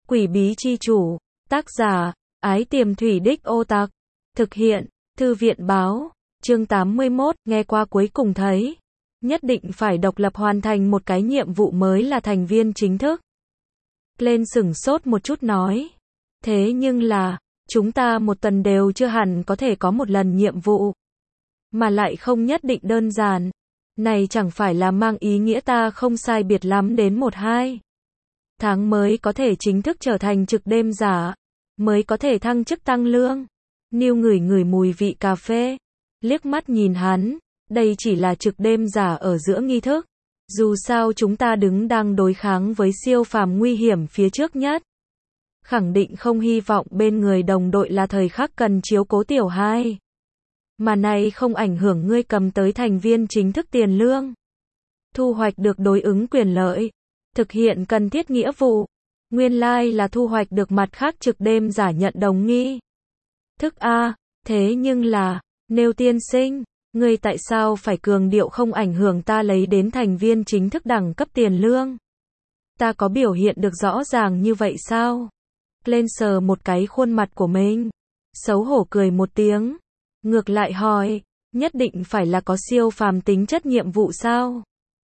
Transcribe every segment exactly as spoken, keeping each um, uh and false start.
Quỷ bí chi chủ, tác giả, Ái Tiềm Thủy Đích Ô Tặc, thực hiện, Thư viện báo, chương tám mươi mốt, nghe qua cuối cùng thấy, nhất định phải độc lập hoàn thành một cái nhiệm vụ mới là thành viên chính thức. Lên sửng sốt một chút nói, thế nhưng là, chúng ta một tuần đều chưa hẳn có thể có một lần nhiệm vụ, mà lại không nhất định đơn giản, này chẳng phải là mang ý nghĩa ta không sai biệt lắm đến một hai tháng mới có thể chính thức trở thành trực đêm giả, mới có thể thăng chức tăng lương. Niu ngửi ngửi mùi vị cà phê, liếc mắt nhìn hắn, đây chỉ là trực đêm giả ở giữa nghi thức. Dù sao chúng ta đứng đang đối kháng với siêu phàm nguy hiểm phía trước nhất. Khẳng định không hy vọng bên người đồng đội là thời khắc cần chiếu cố tiểu hai. Mà này không ảnh hưởng ngươi cầm tới thành viên chính thức tiền lương. Thu hoạch được đối ứng quyền lợi. Thực hiện cần thiết nghĩa vụ. Nguyên lai like là thu hoạch được mặt khác trực đêm giả nhận đồng nghi. Thức A, thế nhưng là, Nêu tiên sinh, ngươi tại sao phải cường điệu không ảnh hưởng ta lấy đến thành viên chính thức đẳng cấp tiền lương? Ta có biểu hiện được rõ ràng như vậy sao? Lên sờ một cái khuôn mặt của mình. Xấu hổ cười một tiếng. Ngược lại hỏi, nhất định phải là có siêu phàm tính chất nhiệm vụ sao?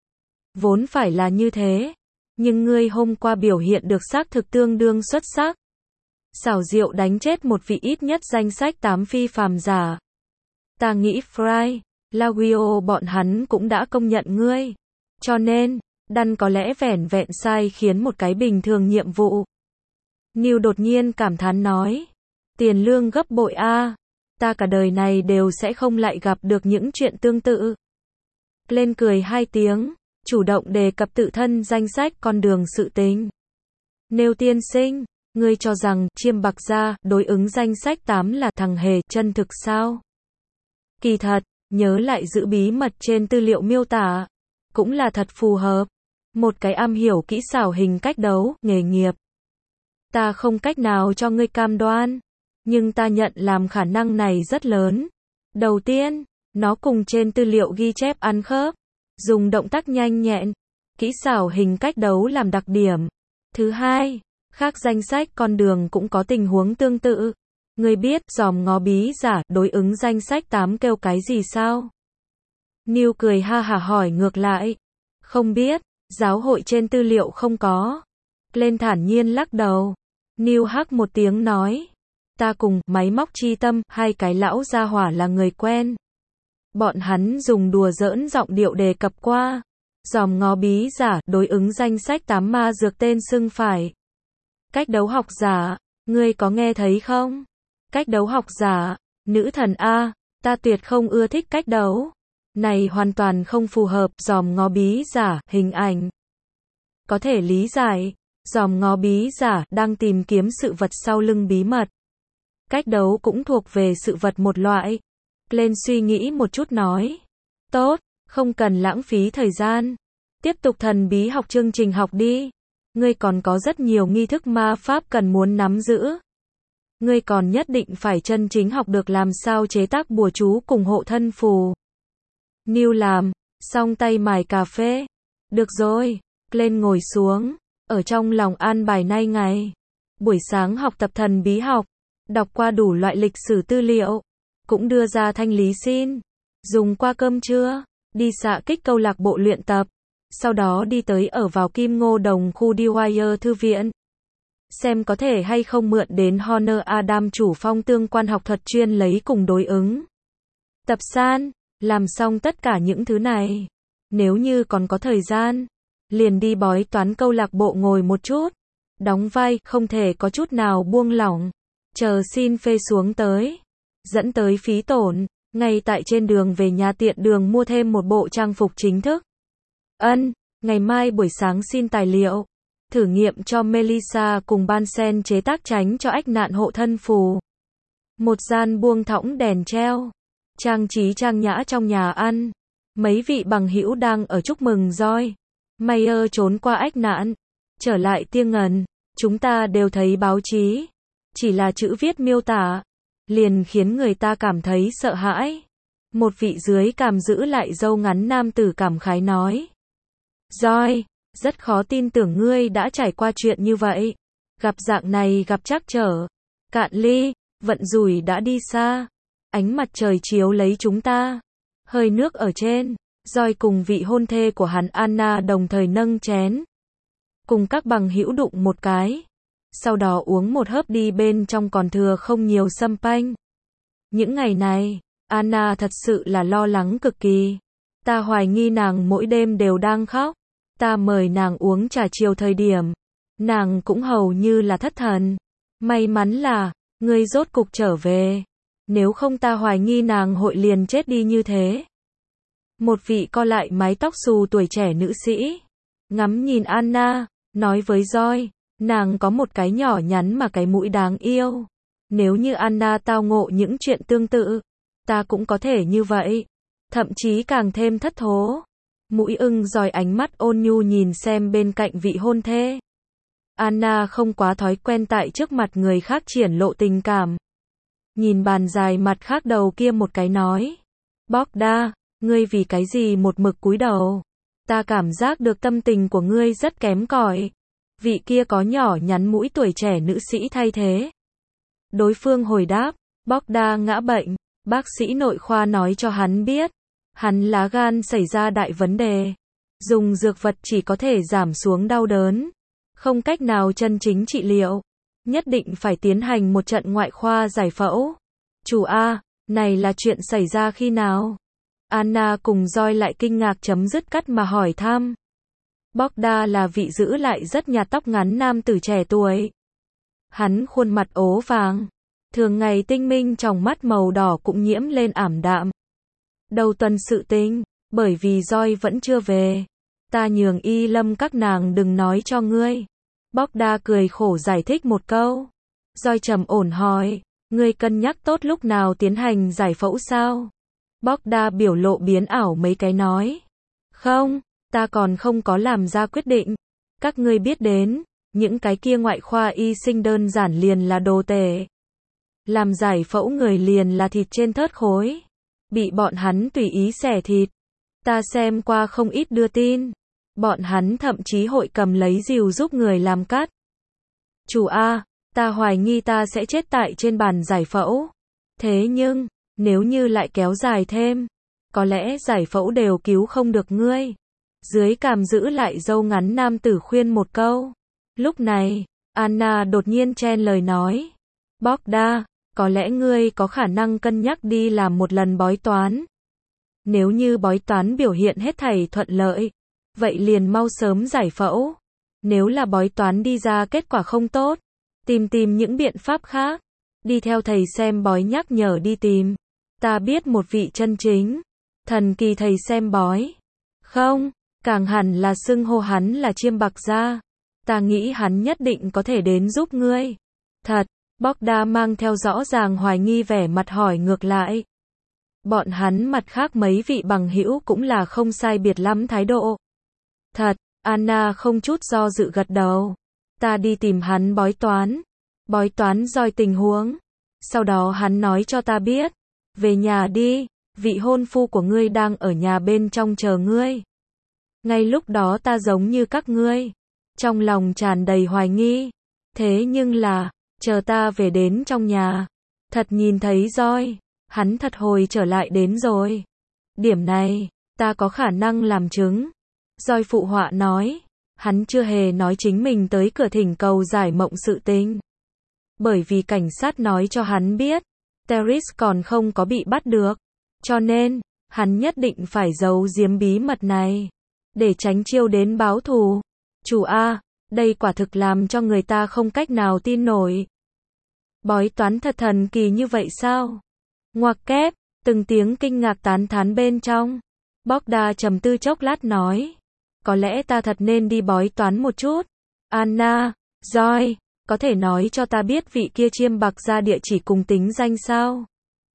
Vốn phải là như thế. Nhưng ngươi hôm qua biểu hiện được xác thực tương đương xuất sắc. Xảo diệu đánh chết một vị ít nhất danh sách tám phi phàm giả. Ta nghĩ Fry, Laguio bọn hắn cũng đã công nhận ngươi. Cho nên, đăn có lẽ vẻn vẹn sai khiến một cái bình thường nhiệm vụ. Niu đột nhiên cảm thán nói. Tiền lương gấp bội a, ta cả đời này đều sẽ không lại gặp được những chuyện tương tự. Lên cười hai tiếng, chủ động đề cập tự thân danh sách con đường sự tình. Nêu tiên sinh, ngươi cho rằng chiêm bạc gia đối ứng danh sách tám là thằng hề chân thực sao? Kỳ thật, nhớ lại giữ bí mật trên tư liệu miêu tả, cũng là thật phù hợp. Một cái am hiểu kỹ xảo hình cách đấu, nghề nghiệp. Ta không cách nào cho ngươi cam đoan, nhưng ta nhận làm khả năng này rất lớn. Đầu tiên, nó cùng trên tư liệu ghi chép ăn khớp, dùng động tác nhanh nhẹn, kỹ xảo hình cách đấu làm đặc điểm. Thứ hai, khác danh sách con đường cũng có tình huống tương tự. Ngươi biết dòm ngó bí giả đối ứng danh sách tám kêu cái gì sao? Niu cười ha hả hỏi ngược lại. Không biết, giáo hội trên tư liệu không có. Lên thản nhiên lắc đầu. Niu hắc một tiếng nói. Ta cùng máy móc chi tâm, hai cái lão gia hỏa là người quen. Bọn hắn dùng đùa giỡn giọng điệu đề cập qua. Dòm ngó bí giả đối ứng danh sách tám ma dược tên xưng phải. Cách đấu học giả, ngươi có nghe thấy không? Cách đấu học giả, nữ thần A, ta tuyệt không ưa thích cách đấu. Này hoàn toàn không phù hợp dòm ngó bí giả, hình ảnh. Có thể lý giải, dòm ngó bí giả đang tìm kiếm sự vật sau lưng bí mật. Cách đấu cũng thuộc về sự vật một loại. Lên suy nghĩ một chút nói. Tốt, không cần lãng phí thời gian. Tiếp tục thần bí học chương trình học đi. Ngươi còn có rất nhiều nghi thức ma pháp cần muốn nắm giữ. Ngươi còn nhất định phải chân chính học được làm sao chế tác bùa chú cùng hộ thân phù. Niu làm, xong tay mài cà phê. Được rồi, lên ngồi xuống, ở trong lòng an bài nay ngày. Buổi sáng học tập thần bí học, đọc qua đủ loại lịch sử tư liệu, cũng đưa ra thanh lý xin. Dùng qua cơm trưa, đi xạ kích câu lạc bộ luyện tập. Sau đó đi tới ở vào Kim Ngô Đồng khu Dwyer thư viện. Xem có thể hay không mượn đến Honor Adam chủ phong tương quan học thuật chuyên lấy cùng đối ứng. Tập san, làm xong tất cả những thứ này. Nếu như còn có thời gian, liền đi bói toán câu lạc bộ ngồi một chút. Đóng vai, không thể có chút nào buông lỏng. Chờ xin phê xuống tới. Dẫn tới phí tổn, ngay tại trên đường về nhà tiện đường mua thêm một bộ trang phục chính thức. Ân, ngày mai buổi sáng xin tài liệu. Thử nghiệm cho Melissa cùng Bansen chế tác tránh cho ách nạn hộ thân phù. Một gian buông thõng đèn treo. Trang trí trang nhã trong nhà ăn. Mấy vị bằng hữu đang ở chúc mừng roi. Mayer trốn qua ách nạn. Trở lại Tiêng Ngần. Chúng ta đều thấy báo chí. Chỉ là chữ viết miêu tả. Liền khiến người ta cảm thấy sợ hãi. Một vị dưới cằm giữ lại râu ngắn nam tử cảm khái nói. Roi, rất khó tin tưởng ngươi đã trải qua chuyện như vậy. Gặp dạng này gặp trắc trở. Cạn ly, vận rủi đã đi xa. Ánh mặt trời chiếu lấy chúng ta. Hơi nước ở trên. Joy cùng vị hôn thê của hắn Anna đồng thời nâng chén. Cùng các bằng hữu đụng một cái. Sau đó uống một hớp đi bên trong còn thừa không nhiều sâm panh. Những ngày này, Anna thật sự là lo lắng cực kỳ. Ta hoài nghi nàng mỗi đêm đều đang khóc. Ta mời nàng uống trà chiều thời điểm. Nàng cũng hầu như là thất thần. May mắn là, ngươi rốt cục trở về. Nếu không ta hoài nghi nàng hội liền chết đi như thế. Một vị co lại mái tóc xù tuổi trẻ nữ sĩ. Ngắm nhìn Anna, nói với Joy, nàng có một cái nhỏ nhắn mà cái mũi đáng yêu. Nếu như Anna tao ngộ những chuyện tương tự, ta cũng có thể như vậy. Thậm chí càng thêm thất thố. Mũi ưng Joy ánh mắt ôn nhu nhìn xem bên cạnh vị hôn thê. Anna không quá thói quen tại trước mặt người khác triển lộ tình cảm. Nhìn bàn dài mặt khác đầu kia một cái nói. Bogda, ngươi vì cái gì một mực cúi đầu? Ta cảm giác được tâm tình của ngươi rất kém cỏi. Vị kia có nhỏ nhắn mũi tuổi trẻ nữ sĩ thay thế. Đối phương hồi đáp, Bogda ngã bệnh, bác sĩ nội khoa nói cho hắn biết. Hắn lá gan xảy ra đại vấn đề. Dùng dược vật chỉ có thể giảm xuống đau đớn. Không cách nào chân chính trị liệu. Nhất định phải tiến hành một trận ngoại khoa giải phẫu. Chủ A, này là chuyện xảy ra khi nào? Anna cùng Joy lại kinh ngạc chấm dứt cắt mà hỏi thăm. Bogda là vị giữ lại rất nhạt tóc ngắn nam tử trẻ tuổi. Hắn khuôn mặt ố vàng. Thường ngày tinh minh trong mắt màu đỏ cũng nhiễm lên ảm đạm. Đầu tuần sự tình, bởi vì Joy vẫn chưa về. Ta nhường y lâm các nàng đừng nói cho ngươi. Bogda cười khổ giải thích một câu. Joy trầm ổn hỏi, ngươi cân nhắc tốt lúc nào tiến hành giải phẫu sao? Bogda biểu lộ biến ảo mấy cái nói. Không, ta còn không có làm ra quyết định. Các ngươi biết đến, những cái kia ngoại khoa y sinh đơn giản liền là đồ tể. Làm giải phẫu người liền là thịt trên thớt khối. Bị bọn hắn tùy ý xẻ thịt. Ta xem qua không ít đưa tin. Bọn hắn thậm chí hội cầm lấy rìu giúp người làm cắt. Chủ A, ta hoài nghi ta sẽ chết tại trên bàn giải phẫu. Thế nhưng, nếu như lại kéo dài thêm, có lẽ giải phẫu đều cứu không được ngươi. Dưới cằm giữ lại râu ngắn nam tử khuyên một câu. Lúc này, Anna đột nhiên chen lời nói. Bogda, có lẽ ngươi có khả năng cân nhắc đi làm một lần bói toán. Nếu như bói toán biểu hiện hết thảy thuận lợi, vậy liền mau sớm giải phẫu. Nếu là bói toán đi ra kết quả không tốt, tìm tìm những biện pháp khác. Đi theo thầy xem bói nhắc nhở đi tìm. Ta biết một vị chân chính, thần kỳ thầy xem bói. Không, càng hẳn là xưng hô hắn là Chiêm Bạc Gia. Ta nghĩ hắn nhất định có thể đến giúp ngươi. Thật, Bogda mang theo rõ ràng hoài nghi vẻ mặt hỏi ngược lại. Bọn hắn mặt khác mấy vị bằng hữu cũng là không sai biệt lắm thái độ. Thật, Anna không chút do dự gật đầu. Ta đi tìm hắn bói toán. Bói toán doi tình huống. Sau đó hắn nói cho ta biết. Về nhà đi, vị hôn phu của ngươi đang ở nhà bên trong chờ ngươi. Ngay lúc đó ta giống như các ngươi. Trong lòng tràn đầy hoài nghi. Thế nhưng là, chờ ta về đến trong nhà. Thật nhìn thấy Joy. Hắn thật hồi trở lại đến rồi. Điểm này, ta có khả năng làm chứng. Joy phụ họa nói. Hắn chưa hề nói chính mình tới cửa thỉnh cầu giải mộng sự tình. Bởi vì cảnh sát nói cho hắn biết. Teris còn không có bị bắt được. Cho nên, hắn nhất định phải giấu giếm bí mật này. Để tránh chiêu đến báo thù. Chủ A, đây quả thực làm cho người ta không cách nào tin nổi. Bói toán thật thần kỳ như vậy sao? Ngoặc kép, từng tiếng kinh ngạc tán thán bên trong. Bogda trầm tư chốc lát nói. Có lẽ ta thật nên đi bói toán một chút. Anna, Joy, có thể nói cho ta biết vị kia Chiêm Bạc Gia địa chỉ cùng tính danh sao?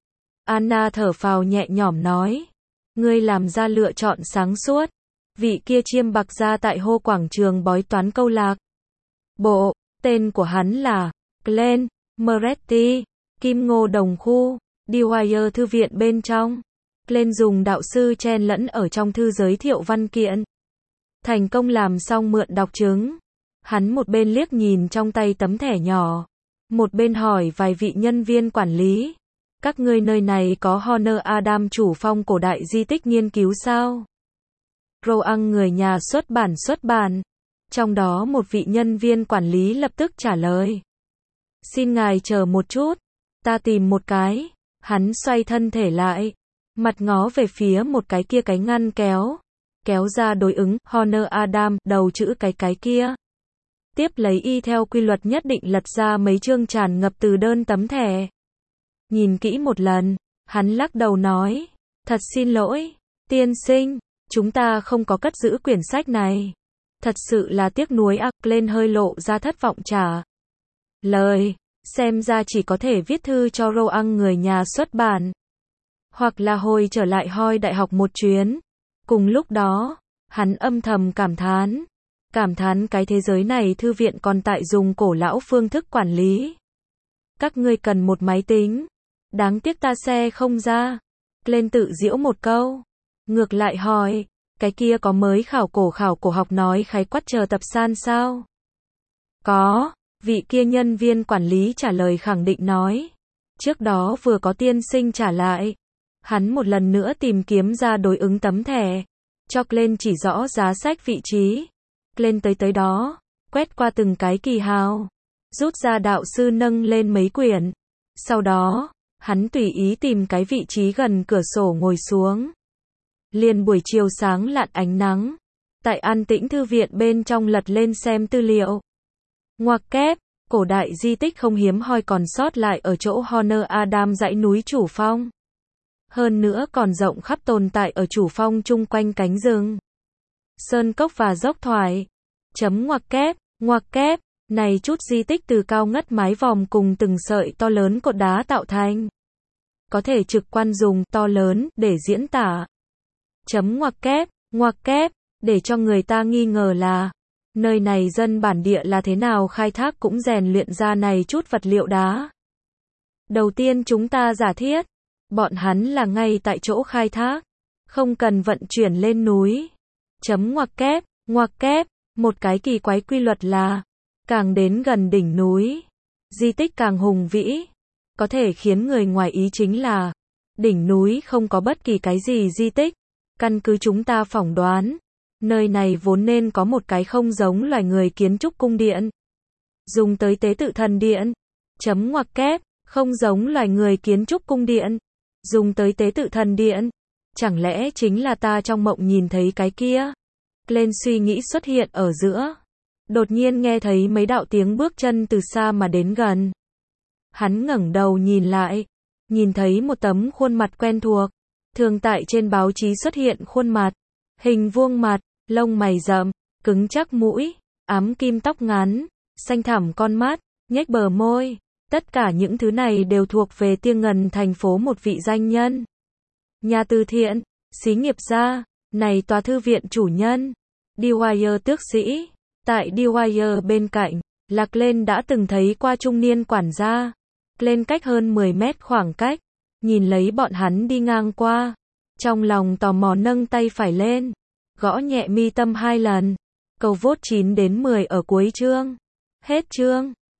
Anna thở phào nhẹ nhõm nói. Ngươi làm ra lựa chọn sáng suốt. Vị kia Chiêm Bạc Gia tại hô quảng trường bói toán câu lạc. Bộ, tên của hắn là Glenn Moretti, Kim Ngô Đồng Khu, Dwyer thư viện bên trong. Glenn dùng đạo sư chen lẫn ở trong thư giới thiệu văn kiện. Thành công làm xong mượn đọc chứng. Hắn một bên liếc nhìn trong tay tấm thẻ nhỏ, một bên hỏi vài vị nhân viên quản lý. Các ngươi nơi này có Honor Adam chủ phong cổ đại di tích nghiên cứu sao? Roang người nhà xuất bản xuất bản. Trong đó một vị nhân viên quản lý lập tức trả lời. Xin ngài chờ một chút, ta tìm một cái. Hắn xoay thân thể lại, mặt ngó về phía một cái kia cái ngăn kéo, kéo ra đối ứng Honor Adam, đầu chữ cái cái kia. Tiếp lấy y theo quy luật nhất định lật ra mấy chương tràn ngập từ đơn tấm thẻ. Nhìn kỹ một lần, hắn lắc đầu nói, thật xin lỗi, tiên sinh, chúng ta không có cất giữ quyển sách này. Thật sự là tiếc nuối ác, lên hơi lộ ra thất vọng trả lời, xem ra chỉ có thể viết thư cho Roang người nhà xuất bản. Hoặc là hồi trở lại Hoi đại học một chuyến. Cùng lúc đó, hắn âm thầm cảm thán. Cảm thán cái thế giới này thư viện còn tại dùng cổ lão phương thức quản lý. Các ngươi cần một máy tính. Đáng tiếc ta xe không ra. Lên tự giễu một câu. Ngược lại hỏi, cái kia có mới khảo cổ khảo cổ học nói khái quát chờ tập san sao? Có, vị kia nhân viên quản lý trả lời khẳng định nói. Trước đó vừa có tiên sinh trả lại. Hắn một lần nữa tìm kiếm ra đối ứng tấm thẻ. Cho lên chỉ rõ giá sách vị trí. Lên tới tới đó, quét qua từng cái kỳ hào. Rút ra đạo sư nâng lên mấy quyển. Sau đó, hắn tùy ý tìm cái vị trí gần cửa sổ ngồi xuống. Liền buổi chiều sáng lặn ánh nắng. Tại an tĩnh thư viện bên trong lật lên xem tư liệu. Ngoặc kép, cổ đại di tích không hiếm hoi còn sót lại ở chỗ Honor Adam dãy núi Chủ Phong. Hơn nữa còn rộng khắp tồn tại ở Chủ Phong chung quanh cánh rừng, sơn cốc và dốc thoải. Chấm ngoặc kép, ngoặc kép, này chút di tích từ cao ngất mái vòm cùng từng sợi to lớn cột đá tạo thành. Có thể trực quan dùng to lớn để diễn tả. Chấm ngoặc kép, ngoặc kép, để cho người ta nghi ngờ là nơi này dân bản địa là thế nào khai thác cũng rèn luyện ra này chút vật liệu đá. Đầu tiên chúng ta giả thiết, bọn hắn là ngay tại chỗ khai thác, không cần vận chuyển lên núi. Chấm ngoặc kép, ngoặc kép, một cái kỳ quái quy luật là, càng đến gần đỉnh núi, di tích càng hùng vĩ. Có thể khiến người ngoài ý chính là, đỉnh núi không có bất kỳ cái gì di tích. Căn cứ chúng ta phỏng đoán, nơi này vốn nên có một cái không giống loài người kiến trúc cung điện. Dùng tới tế tự thần điện. Chấm ngoặc kép, không giống loài người kiến trúc cung điện. Dùng tới tế tự thần điện. Chẳng lẽ chính là ta trong mộng nhìn thấy cái kia? Lên suy nghĩ xuất hiện ở giữa. Đột nhiên nghe thấy mấy đạo tiếng bước chân từ xa mà đến gần. Hắn ngẩng đầu nhìn lại. Nhìn thấy một tấm khuôn mặt quen thuộc. Thường tại trên báo chí xuất hiện khuôn mặt. Hình vuông mặt, lông mày rậm, cứng chắc mũi, ám kim tóc ngắn, xanh thẳm con mắt, nhếch bờ môi. Tất cả những thứ này đều thuộc về Tiêng Ngần thành phố một vị danh nhân. Nhà từ thiện, xí nghiệp gia, này tòa thư viện chủ nhân. Dwyer tước sĩ. Tại Dwyer bên cạnh, Lạc Lên đã từng thấy qua trung niên quản gia. Lên cách hơn mười mét khoảng cách, nhìn lấy bọn hắn đi ngang qua. Trong lòng tò mò nâng tay phải lên, gõ nhẹ mi tâm hai lần. Câu vốt chín đến mười ở cuối chương. Hết chương.